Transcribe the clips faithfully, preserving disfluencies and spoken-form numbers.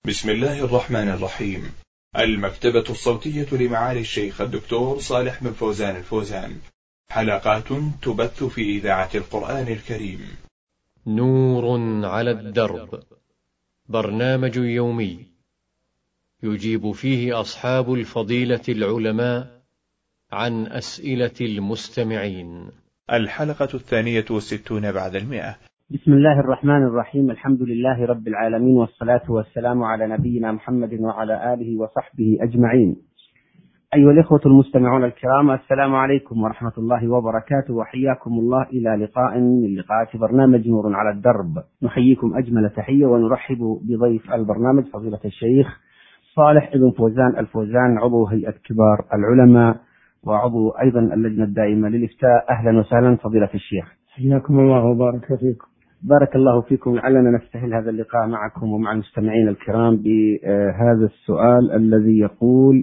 بسم الله الرحمن الرحيم. المكتبة الصوتية لمعالي الشيخ الدكتور صالح بن فوزان الفوزان، حلقات تبث في إذاعة القرآن الكريم. نور على الدرب، برنامج يومي يجيب فيه أصحاب الفضيلة العلماء عن أسئلة المستمعين. الحلقة الثانية والستون بعد المئة. بسم الله الرحمن الرحيم. الحمد لله رب العالمين، والصلاة والسلام على نبينا محمد وعلى آله وصحبه أجمعين. أيها الإخوة المستمعون الكرام، السلام عليكم ورحمة الله وبركاته، وحياكم الله إلى لقاء من لقاءات برنامج نور على الدرب. نحييكم أجمل تحية ونرحب بضيف البرنامج فضيلة الشيخ صالح بن فوزان الفوزان، عضو هيئة كبار العلماء وعضو أيضا اللجنة الدائمة للإفتاء. أهلا وسهلا فضيلة الشيخ، حياكم الله وبارك فيكم. بارك الله فيكم. لعلنا نستهل هذا اللقاء معكم ومع المستمعين الكرام بهذا السؤال الذي يقول: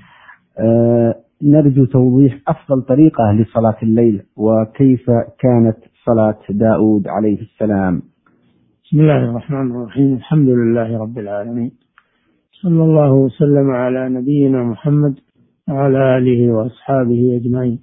نرجو توضيح أفضل طريقة لصلاة الليل، وكيف كانت صلاة داود عليه السلام. بسم الله الرحمن الرحيم. الحمد لله رب العالمين، صلى الله وسلم على نبينا محمد وعلى آله وأصحابه أجمعين.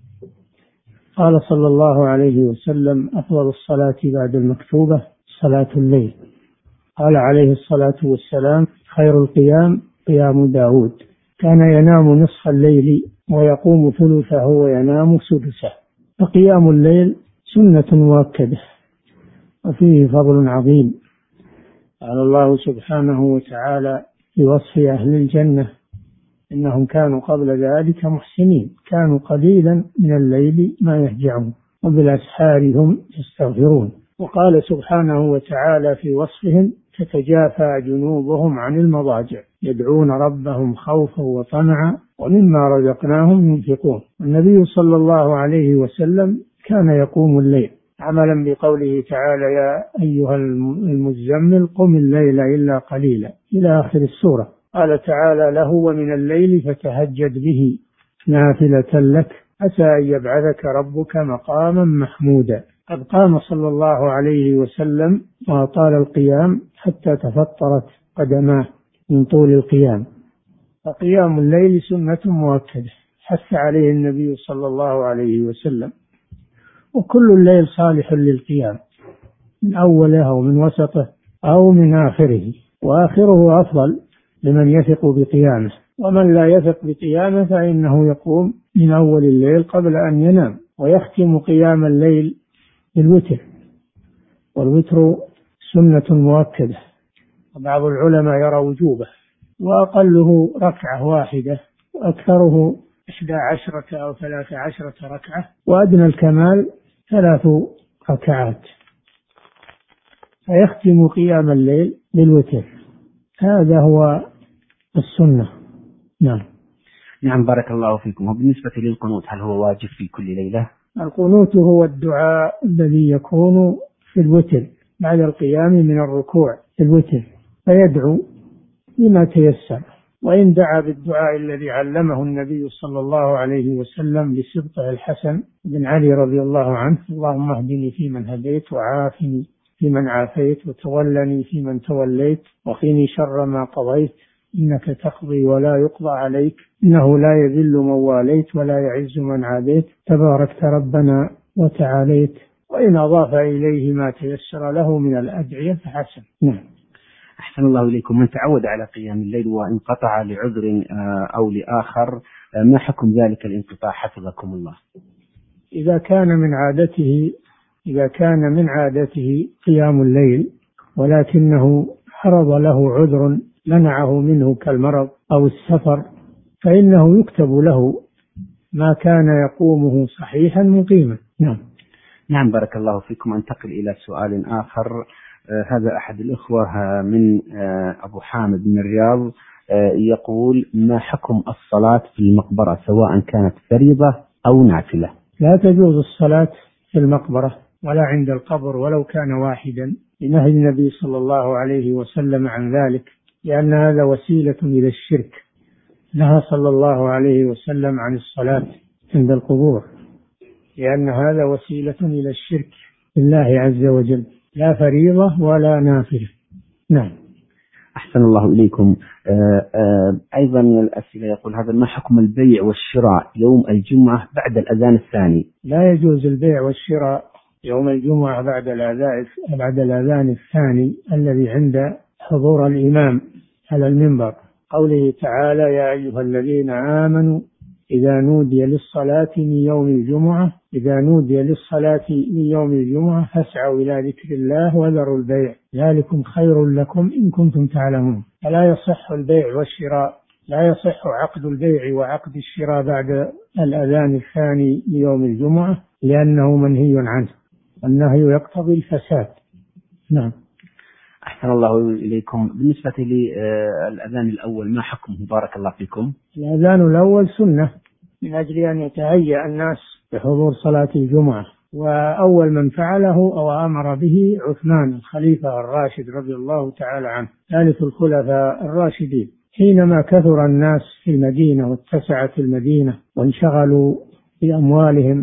قال صلى الله عليه وسلم: أفضل الصلاة بعد المكتوبة صلاة الليل. قال عليه الصلاة والسلام: خير القيام قيام داود، كان ينام نصف الليل ويقوم ثلثه وينام سدسه. فقيام الليل سنة مؤكدة وفيه فضل عظيم. قال الله سبحانه وتعالى في وصف أهل الجنة: إنهم كانوا قبل ذلك محسنين، كانوا قليلا من الليل ما يهجعون وبالأسحار هم يستغفرون. وقال سبحانه وتعالى في وصفهم: تتجافى جنوبهم عن المضاجع يدعون ربهم خوفا وطمعا ومما رزقناهم ينفقون. النبي صلى الله عليه وسلم كان يقوم الليل عملا بقوله تعالى: يا أيها المزمل قم الليل إلا قليلا، إلى آخر السورة. قال تعالى له: ومن الليل فتهجد به نافلة لك عسى أن يبعثك ربك مقاما محمودا. قد قام صلى الله عليه وسلم وطال القيام حتى تفطرت قدماه من طول القيام. فقيام الليل سنة مؤكدة حث عليه النبي صلى الله عليه وسلم، وكل الليل صالح للقيام، من أوله أو من وسطه أو من آخره، وآخره أفضل لمن يثق بقيامه، ومن لا يثق بقيامه فإنه يقوم من أول الليل قبل أن ينام، ويختم قيام الليل بالوتر، والوتر سنة مؤكدة. وبعض العلماء يرى وجوبه، وأقله ركعة واحدة، وأكثره إحدى عشرة أو ثلاث عشرة ركعة، وأدنى الكمال ثلاث ركعات. فيختم قيام الليل بالوتر، هذا هو السنة. نعم. نعم، بارك الله فيكم. وبالنسبة للقنوت، هل هو واجب في كل ليلة؟ القنوت هو الدعاء الذي يكون في الوتر بعد القيام من الركوع في الوتر، فيدعو بما تيسر. وإن دعا بالدعاء الذي علمه النبي صلى الله عليه وسلم لصدقه الحسن بن علي رضي الله عنه: اللهم اهدني فيمن هديت، وعافني فيمن عافيت، وتولني فيمن توليت، وقني شر ما قضيت، إنك تقضي ولا يقضى عليك، إنه لا يذل من واليت ولا يعز من عاديت، تباركت ربنا وتعاليت. وإن أضاف إليه ما تيسر له من الأدعية فحسن. نعم. أحسن الله إليكم. من تعود على قيام الليل وانقطع لعذر أو لآخر، ما حكم ذلك الانقطاع حفظكم الله؟ إذا كان من عادته إذا كان من عادته قيام الليل، ولكنه حرض له عذر منعه منه كالمرض أو السفر، فإنه يكتب له ما كان يقومه صحيحا مقيما. نعم. نعم، بارك الله فيكم. أنتقل إلى سؤال آخر. آه هذا أحد الإخوة من آه أبو حامد من الرياض، آه يقول: ما حكم الصلاة في المقبرة سواء كانت فريضة أو نافلة؟ لا تجوز الصلاة في المقبرة ولا عند القبر ولو كان واحدا، لنهي النبي صلى الله عليه وسلم عن ذلك، لأن هذا وسيلة إلى الشرك. نهى صلى الله عليه وسلم عن الصلاة عند القبور، لأن هذا وسيلة إلى الشرك بالله عز وجل، لا فريضة ولا نافلة. نعم. أحسن الله إليكم. آآ آآ أيضا من الأسئلة يقول هذا: ما حكم البيع والشراء يوم الجمعة بعد الأذان الثاني؟ لا يجوز البيع والشراء يوم الجمعة بعد الأذان بعد الأذان الثاني الذي عند حضور الإمام على المنبر. قوله تعالى: يا أيها الذين آمنوا إذا نودي للصلاة من يوم الجمعة إذا نودي للصلاة من يوم الجمعة فاسعوا إلى ذكر الله وذروا البيع ذلكم خير لكم إن كنتم تعلمون. فلا يصح البيع والشراء لا يصح عقد البيع وعقد الشراء بعد الأذان الثاني ليوم الجمعة لأنه منهي عنه، والنهي يقتضي الفساد. نعم. أحسن الله إليكم. بالنسبة للأذان الأول ما حكمه بارك الله فيكم؟ الأذان الأول سنة من أجل أن يتهيأ الناس بحضور صلاة الجمعة، وأول من فعله أو أمر به عثمان الخليفة الراشد رضي الله تعالى عنه ثالث الخلفاء الراشدين، حينما كثر الناس في المدينة واتسعت المدينة وانشغلوا بأموالهم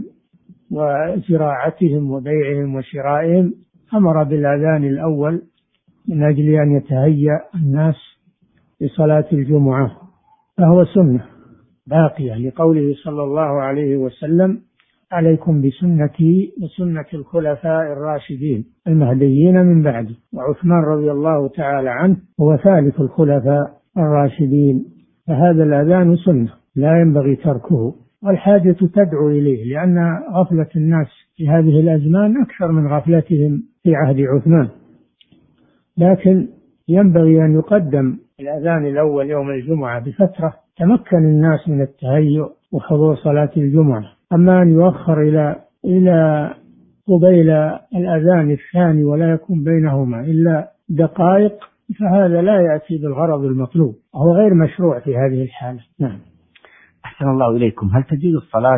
وزراعتهم وبيعهم وشرائهم، أمر بالأذان الأول من أجل أن يتهيأ الناس لصلاة الجمعة، فهو سنة باقية لقوله صلى الله عليه وسلم: عليكم بسنتي وسنة الخلفاء الراشدين المهديين من بعدي. وعثمان رضي الله تعالى عنه هو ثالث الخلفاء الراشدين، فهذا الأذان سنة لا ينبغي تركه، والحاجة تدعو إليه، لأن غفلة الناس في هذه الأزمان أكثر من غفلتهم في عهد عثمان. لكن ينبغي أن يقدم الأذان الأول يوم الجمعة بفترة تمكن الناس من التهيؤ وحضور صلاة الجمعة. أما أن يؤخر إلى إلى قبيل الأذان الثاني ولا يكون بينهما إلا دقائق، فهذا لا يأتي بالغرض المطلوب، وهو غير مشروع في هذه الحالة. نعم. أحسن الله إليكم. هل تجوز الصلاة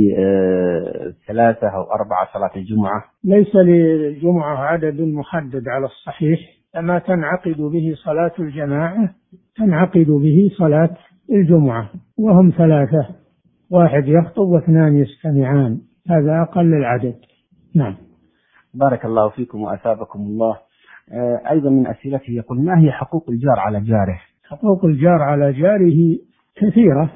بثلاثة أو أربعة صلاة الجمعة؟ ليس للجمعة عدد محدد على الصحيح، أما تنعقد به صلاة الجماعة تنعقد به صلاة الجمعة، وهم ثلاثة، واحد يخطب واثنان يستمعان، هذا أقل العدد. نعم. بارك الله فيكم وأثابكم الله. أيضا من أسئلته يقول: ما هي حقوق الجار على جاره؟ حقوق الجار على جاره كثيرة،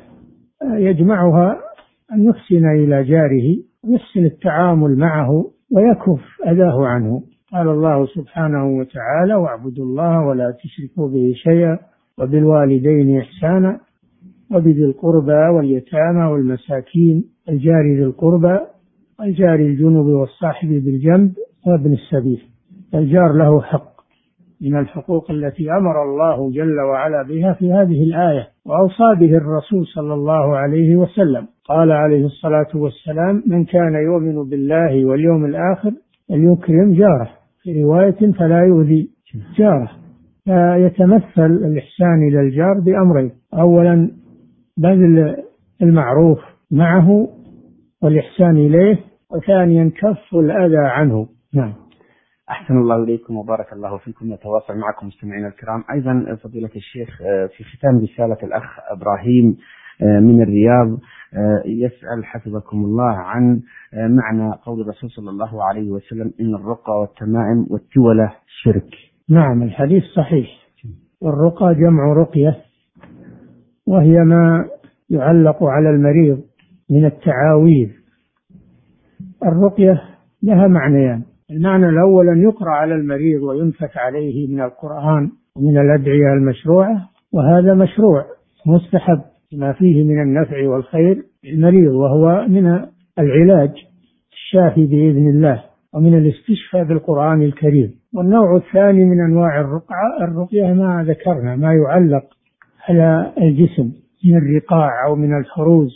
يجمعها أن يحسن إلى جاره ويحسن التعامل معه ويكف أذاه عنه. قال الله سبحانه وتعالى: واعبدوا الله ولا تشركوا به شيئا وبالوالدين إحسانا وبذي القربى واليتامى والمساكين الجار ذي القربى والجار الجنب والصاحب بالجنب وابن السبيل. الجار له حق من الحقوق التي أمر الله جل وعلا بها في هذه الآية، وأوصى به الرسول صلى الله عليه وسلم. قال عليه الصلاة والسلام: من كان يؤمن بالله واليوم الآخر فليكرم جاره، في رواية فلا يؤذي جاره. فيتمثل الإحسان إلى الجار بأمرين: أولا بذل المعروف معه والإحسان إليه، وثانيا كف الأذى عنه. نعم. أحسن الله إليكم وبارك الله فيكم. نتواصل معكم مستمعينا الكرام. أيضا فضيلة الشيخ، في ختام رسالة الأخ إبراهيم من الرياض يسأل حفظكم الله عن معنى قول الرسول صلى الله عليه وسلم: إن الرقى والتمائم والتولة شرك. نعم، الحديث صحيح. والرقى جمع رقية، وهي ما يعلق على المريض من التعاويذ. الرقية لها معنيان: المعنى الأول أن يقرأ على المريض وينفث عليه من القرآن ومن الأدعية المشروعة، وهذا مشروع مستحب ما فيه من النفع والخير للمريض، وهو من العلاج الشافي بإذن الله ومن الاستشفاء بالقرآن الكريم. والنوع الثاني من أنواع الرقعة الرقية ما ذكرنا، ما يعلق على الجسم من الرقاع أو من الحروز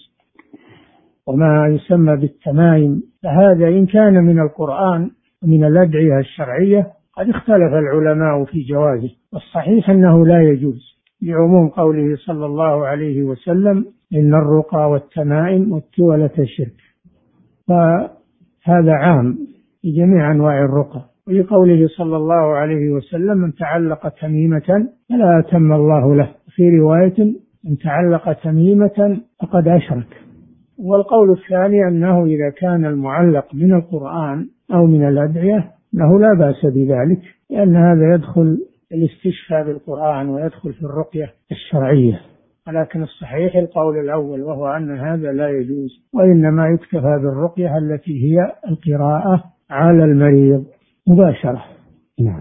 وما يسمى بالتمائم، فهذا إن كان من القرآن ومن الأدعية الشرعية قد اختلف العلماء في جوازه، والصحيح أنه لا يجوز لعموم قوله صلى الله عليه وسلم: إن الرقى والتمائم والتولة شرك. فهذا عام في جميع أنواع الرقى. ولقوله صلى الله عليه وسلم: من تعلق تميمة فلا أتم الله له، في رواية: من تعلق تميمة فقد أشرك. والقول الثاني أنه إذا كان المعلق من القرآن أو من الأدعية أنه لا بأس بذلك، لأن هذا يدخل الاستشفاء بالقرآن ويدخل في الرقية الشرعية، ولكن الصحيح القول الأول وهو أن هذا لا يجوز، وإنما يكتفى بالرقية التي هي القراءة على المريض مباشرة. نعم.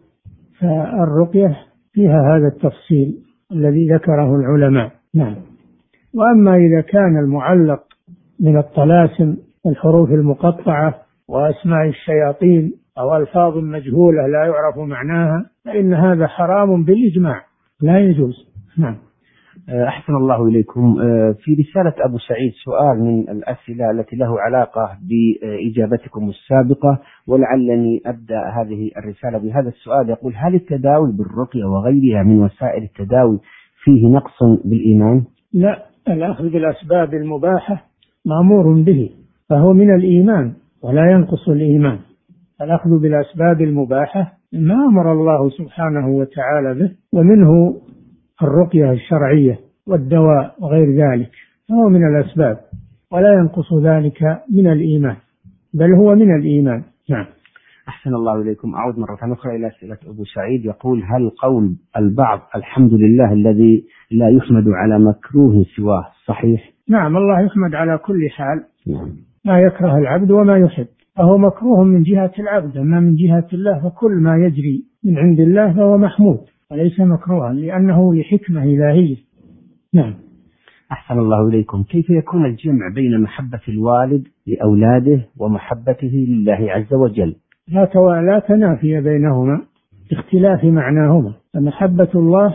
فالرقية فيها هذا التفصيل الذي ذكره العلماء. نعم. وأما إذا كان المعلق من الطلاسم والحروف المقطعة وأسماء الشياطين أو ألفاظ مجهولة لا يعرف معناها فإن هذا حرام بالإجماع، لا يجوز. نعم. أحسن الله إليكم. في رسالة أبو سعيد سؤال من الأسئلة التي له علاقة بإجابتكم السابقة، ولعلني أبدأ هذه الرسالة بهذا السؤال. يقول: هل التداوي بالرقية وغيرها من وسائل التداوي فيه نقص بالإيمان؟ لا، الأخذ بالأسباب المباحة مأمور به، فهو من الإيمان ولا ينقص الإيمان. الأخذ بالأسباب المباحة ما أمر الله سبحانه وتعالى به، ومنه الرقية الشرعية والدواء وغير ذلك، فهو من الأسباب ولا ينقص ذلك من الإيمان، بل هو من الإيمان. نعم. أحسن الله إليكم. أعود مرة أخرى إلى أسئلة أبو سعيد. يقول: هل قول البعض الحمد لله الذي لا يحمد على مكروه سواه صحيح؟ نعم، الله يحمد على كل حال. نعم. ما يكره العبد وما يحب، فهو مكروه من جهة العبد، أما من جهة الله فكل ما يجري من عند الله فهو محمود وليس مكروها، لأنه لحكمة إلهية. نعم. أحسن الله إليكم. كيف يكون الجمع بين محبة الوالد لأولاده ومحبته لله عز وجل؟ لا توا... لا تنافي بينهما باختلاف معناهما. فمحبة الله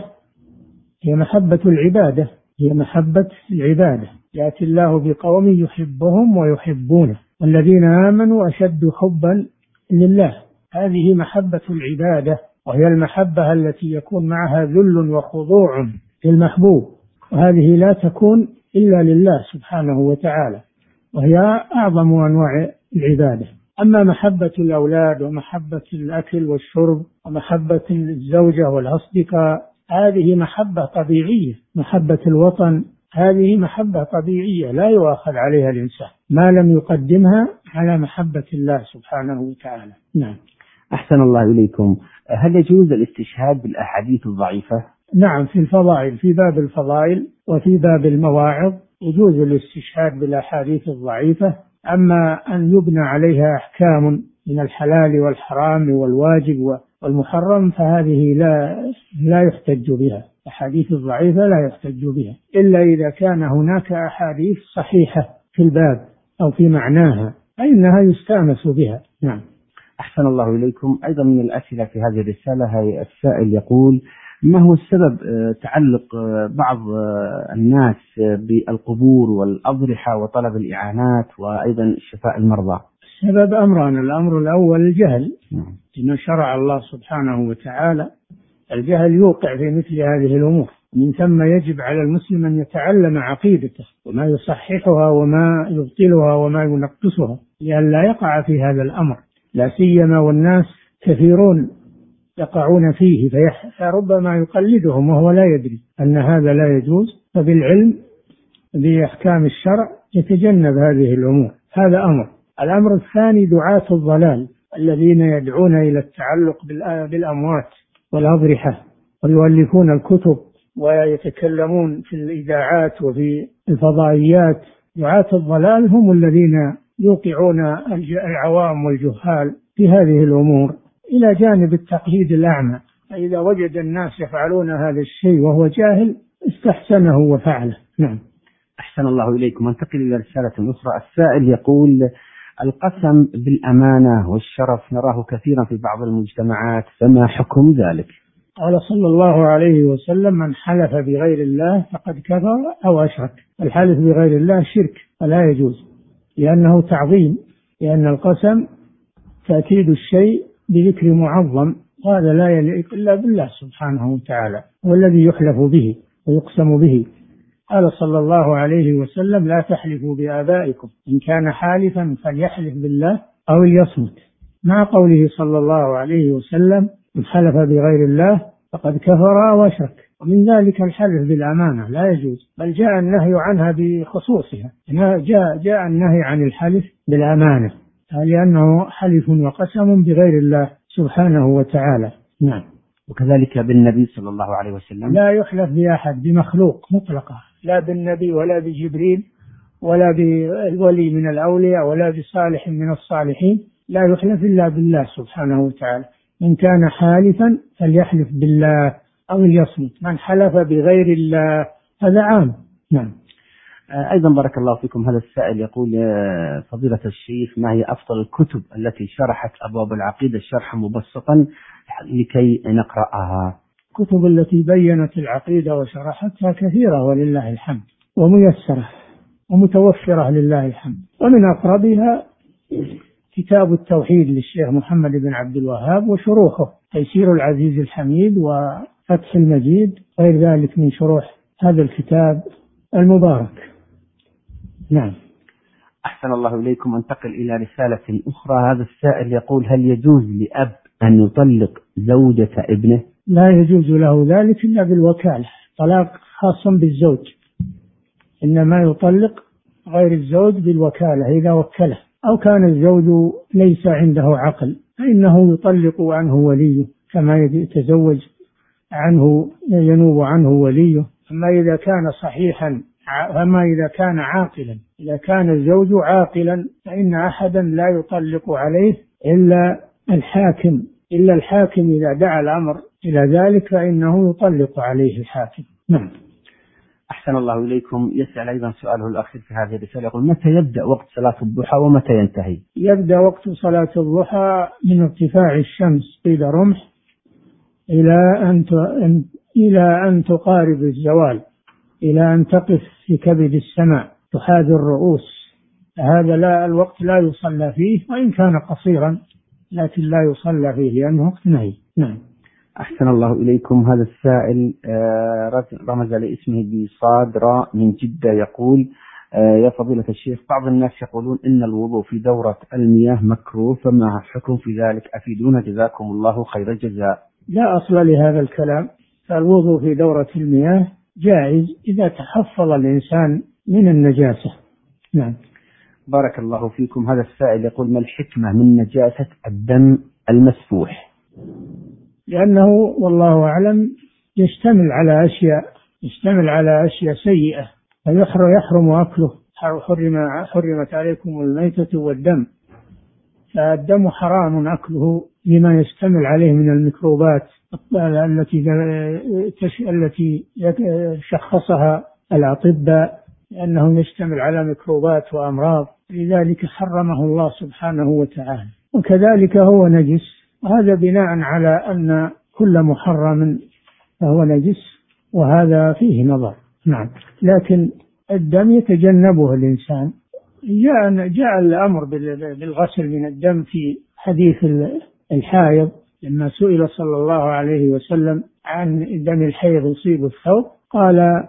هي محبة العبادة، هي محبة العبادة. يأتي الله بقوم يحبهم ويحبونه، والذين آمنوا أشد حبا لله. هذه محبة العبادة، وهي المحبة التي يكون معها ذل وخضوع للمحبوب، وهذه لا تكون إلا لله سبحانه وتعالى، وهي أعظم أنواع العبادة. أما محبة الأولاد ومحبة الأكل والشرب ومحبة الزوجة والأصدقاء هذه محبة طبيعية. محبة الوطن هذه محبة طبيعية لا يؤاخذ عليها الإنسان ما لم يقدمها على محبة الله سبحانه وتعالى. نعم. أحسن الله إليكم. هل يجوز الاستشهاد بالأحاديث الضعيفة؟ نعم، في الفضائل، في باب الفضائل وفي باب المواعظ يجوز الاستشهاد بالأحاديث الضعيفة. أما أن يبنى عليها أحكام من الحلال والحرام والواجب والمحرم فهذه لا لا يحتج بها. الأحاديث الضعيفة لا يحتج بها إلا إذا كان هناك أحاديث صحيحة في الباب أو في معناها فإنها يستأنس بها. نعم. أحسن الله إليكم. أيضا من الأسئلة في هذه الرسالة السائل يقول: ما هو السبب تعلق بعض الناس بالقبور والأضرحة وطلب الإعانات وأيضا شفاء المرضى؟ السبب أمران. الأمر الأول الجهل، إن شرع الله سبحانه وتعالى الجهل يوقع في مثل هذه الأمور، من ثم يجب على المسلم أن يتعلم عقيدته وما يصححها وما يبطلها وما ينقصها لئلا يقع في هذا الأمر، لا سيما والناس كثيرون يقعون فيه فربما يقلدهم وهو لا يدري أن هذا لا يجوز. فبالعلم بأحكام الشرع يتجنب هذه الأمور. هذا أمر. الأمر الثاني دعاة الضلال الذين يدعون إلى التعلق بالأموات والأضرحة ويؤلفون الكتب ويتكلمون في الإذاعات وفي الفضائيات. دعاة الضلال هم الذين يوقعون العوام والجهال في هذه الأمور، إلى جانب التقليد الأعمى. فإذا وجد الناس يفعلون هذا الشيء وهو جاهل استحسنه وفعله. نعم. أحسن الله إليكم. انتقل إلى رسالة أخرى. السائل يقول: القسم بالأمانة والشرف نراه كثيرا في بعض المجتمعات، فما حكم ذلك؟ قال صلى الله عليه وسلم: من حلف بغير الله فقد كفر أو أشرك. الحلف بغير الله شرك فلا يجوز، لأنه تعظيم، لأن القسم تأكيد الشيء بذكر معظم، وهذا لا يليق إلا بالله سبحانه وتعالى، هو الذي يحلف به ويقسم به. قال صلى الله عليه وسلم: لا تحلفوا بآبائكم، إن كان حالفا فليحلف بالله أو ليصمت، مع قوله صلى الله عليه وسلم: من حلف بغير الله فقد كفر أو أشرك. ومن ذلك الحلف بالأمانة لا يجوز، بل جاء النهي عنها بخصوصها. جاء, جاء النهي عن الحلف بالأمانة لأنه حلف وقسم بغير الله سبحانه وتعالى. نعم. وكذلك بالنبي صلى الله عليه وسلم. لا يحلف بأحد بمخلوق مطلقة، لا بالنبي ولا بجبريل ولا بالولي من الأولياء ولا بصالح من الصالحين، لا يحلف إلا بالله سبحانه وتعالى. من كان حالفا فليحلف بالله أو ليصمت، من حلف بغير الله هذا عام. نعم. أيضا بارك الله فيكم هذا السائل يقول فضيلة الشيخ ما هي أفضل الكتب التي شرحت أبواب العقيدة شرحا مبسطا لكي نقرأها؟ الكتب التي بينت العقيدة وشرحتها كثيرة ولله الحمد، وميسرة ومتوفرة لله الحمد. ومن أقربها كتاب التوحيد للشيخ محمد بن عبد الوهاب وشروحه تيسير العزيز الحميد وفتح المجيد، غير ذلك من شروح هذا الكتاب المبارك. نعم. أحسن الله إليكم. أنتقل إلى رسالة أخرى. هذا السائل يقول هل يجوز لأب أن يطلق زوجة ابنه؟ لا يجوز له ذلك إلا بالوكالة، طلاق خاص بالزوج، إنما يطلق غير الزوج بالوكالة إذا وكله، أو كان الزوج ليس عنده عقل فإنه يطلق عنه وليه كما يتزوج عنه ينوب عنه وليه. أما إذا كان صحيحا، أما إذا كان عاقلا، إذا كان الزوج عاقلا فإن أحدا لا يطلق عليه إلا الحاكم، إلا الحاكم إذا دعا الأمر إلى ذلك فإنه يطلق عليه الحاكم. نعم. أحسن الله إليكم. يسأل أيضا سؤاله الأخير في هذه الرسالة يقول متى يبدأ وقت صلاة الضحى ومتى ينتهي؟ يبدأ وقت صلاة الضحى من ارتفاع الشمس قيد رمح إلى أن إلى أن تقارب الزوال، إلى أن تقف في كبد السماء تحاذي الرؤوس. هذا لا الوقت لا يصلى فيه، وإن كان قصيرا لكن لا يصلى فيه لأنه وقت نهي. نعم. أحسن الله إليكم. هذا السائل رمز لاسمه بصاد راء من جدة يقول يا فضيلة الشيخ بعض الناس يقولون إن الوضوء في دورة المياه مكروه، فما الحكم في ذلك؟ أفيدونا جزاكم الله خير الجزاء. لا أصل لهذا الكلام، فالوضوء في دورة المياه جائز إذا تحفظ الإنسان من النجاسة. نعم. بارك الله فيكم. هذا السائل يقول ما الحكمة من نجاسة الدم المسفوح؟ لأنه والله أعلم يشتمل على أشياء يشتمل على أشياء سيئة فيحرم يحرم أكله. حرم حرمت عليكم الميتة والدم، فالدم حرام أكله لما يشتمل عليه من الميكروبات التي التي شخصها الأطباء لأنه يشتمل على ميكروبات وأمراض، لذلك حرمه الله سبحانه وتعالى. وكذلك هو نجس، وهذا بناء على أن كل محرم فهو نجس، وهذا فيه نظر. نعم. لكن الدم يتجنبه الإنسان. جاء جاء الأمر بالغسل من الدم في حديث الحائض لما سئل صلى الله عليه وسلم عن دم الحيض يصيب الثوب قال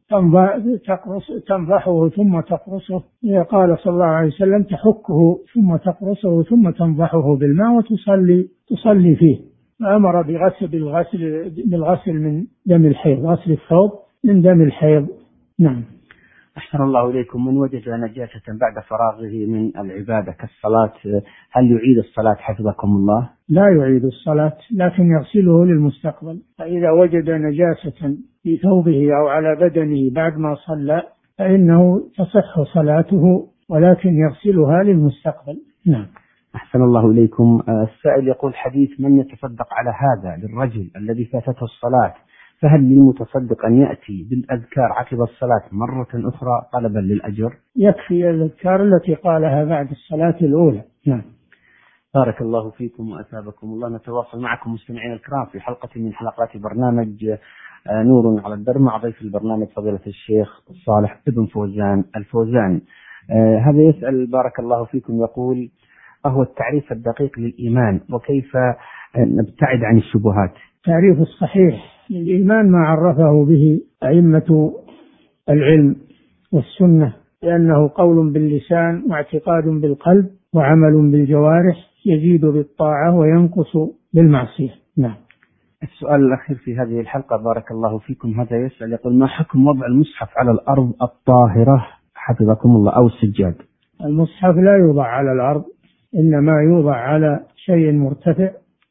تنضحه ثم تقرصه، قال صلى الله عليه وسلم تحكه ثم تقرصه ثم تنضحه بالماء وتصلي تصلي فيه، فأمر بغسل بالغسل بالغسل من دم الحيض، غسل الثوب من دم الحيض. نعم. أحسن الله إليكم. من وجد نجاسة بعد فراغه من العبادة كالصلاة هل يعيد الصلاة حفظكم الله؟ لا يعيد الصلاة، لكن يغسله للمستقبل. فإذا وجد نجاسة في ثوبه أو على بدنه بعد ما صلى فإنه تصح صلاته، ولكن يغسلها للمستقبل. نعم. أحسن الله إليكم. السائل يقول حديث من يتصدق على هذا للرجل الذي فاتته الصلاة، فهل للمتصدق أن يأتي بالأذكار عقب الصلاة مرة أخرى طلبا للأجر؟ يكفي الأذكار التي قالها بعد الصلاة الأولى. نعم. بارك الله فيكم وأثابكم الله. نتواصل معكم مستمعين الكرام في حلقة من حلقات برنامج نور على الدرب مع ضيف البرنامج فضيلة الشيخ صالح بن فوزان الفوزان. آه هذا يسأل بارك الله فيكم يقول أهو التعريف الدقيق للإيمان وكيف نبتعد عن الشبهات؟ التعريف الصحيح للإيمان ما عرفه به أئمة العلم والسنة، لأنه قول باللسان واعتقاد بالقلب وعمل بالجوارح يزيد بالطاعة وينقص بالمعصية. نعم. السؤال الأخير في هذه الحلقة بارك الله فيكم هذا يسأل يقول ما حكم وضع المصحف على الأرض الطاهرة حفظكم الله أو السجاد؟ المصحف لا يوضع على الأرض، إنما يوضع على شيء مرتفع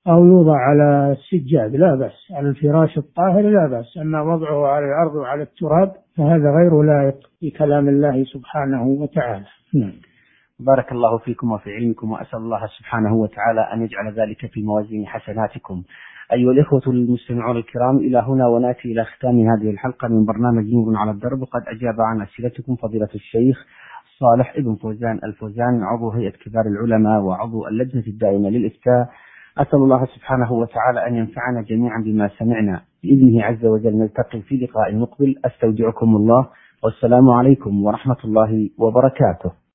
أو يوضع على السجاد لا بأس، على الفراش الطاهر لا بأس، أما وضعه على الأرض وعلى التراب فهذا غير لائق بكلام الله سبحانه وتعالى. نعم. بارك الله فيكم وفي علمكم، وأسأل الله سبحانه وتعالى أن يجعل ذلك في موازين حسناتكم. أيها الإخوة المستمعون الكرام، إلى هنا ونأتي إلى ختام هذه الحلقة من برنامج نور على الدرب. قد أجاب عن أسئلتكم فضيلة الشيخ صالح ابن فوزان الفوزان، عضو هيئة كبار العلماء وعضو اللجنة الدائمة للإفتاء. أسأل الله سبحانه وتعالى أن ينفعنا جميعا بما سمعنا بإذنه عز وجل. نلتقي في لقاء مقبل. أستودعكم الله، والسلام عليكم ورحمة الله وبركاته.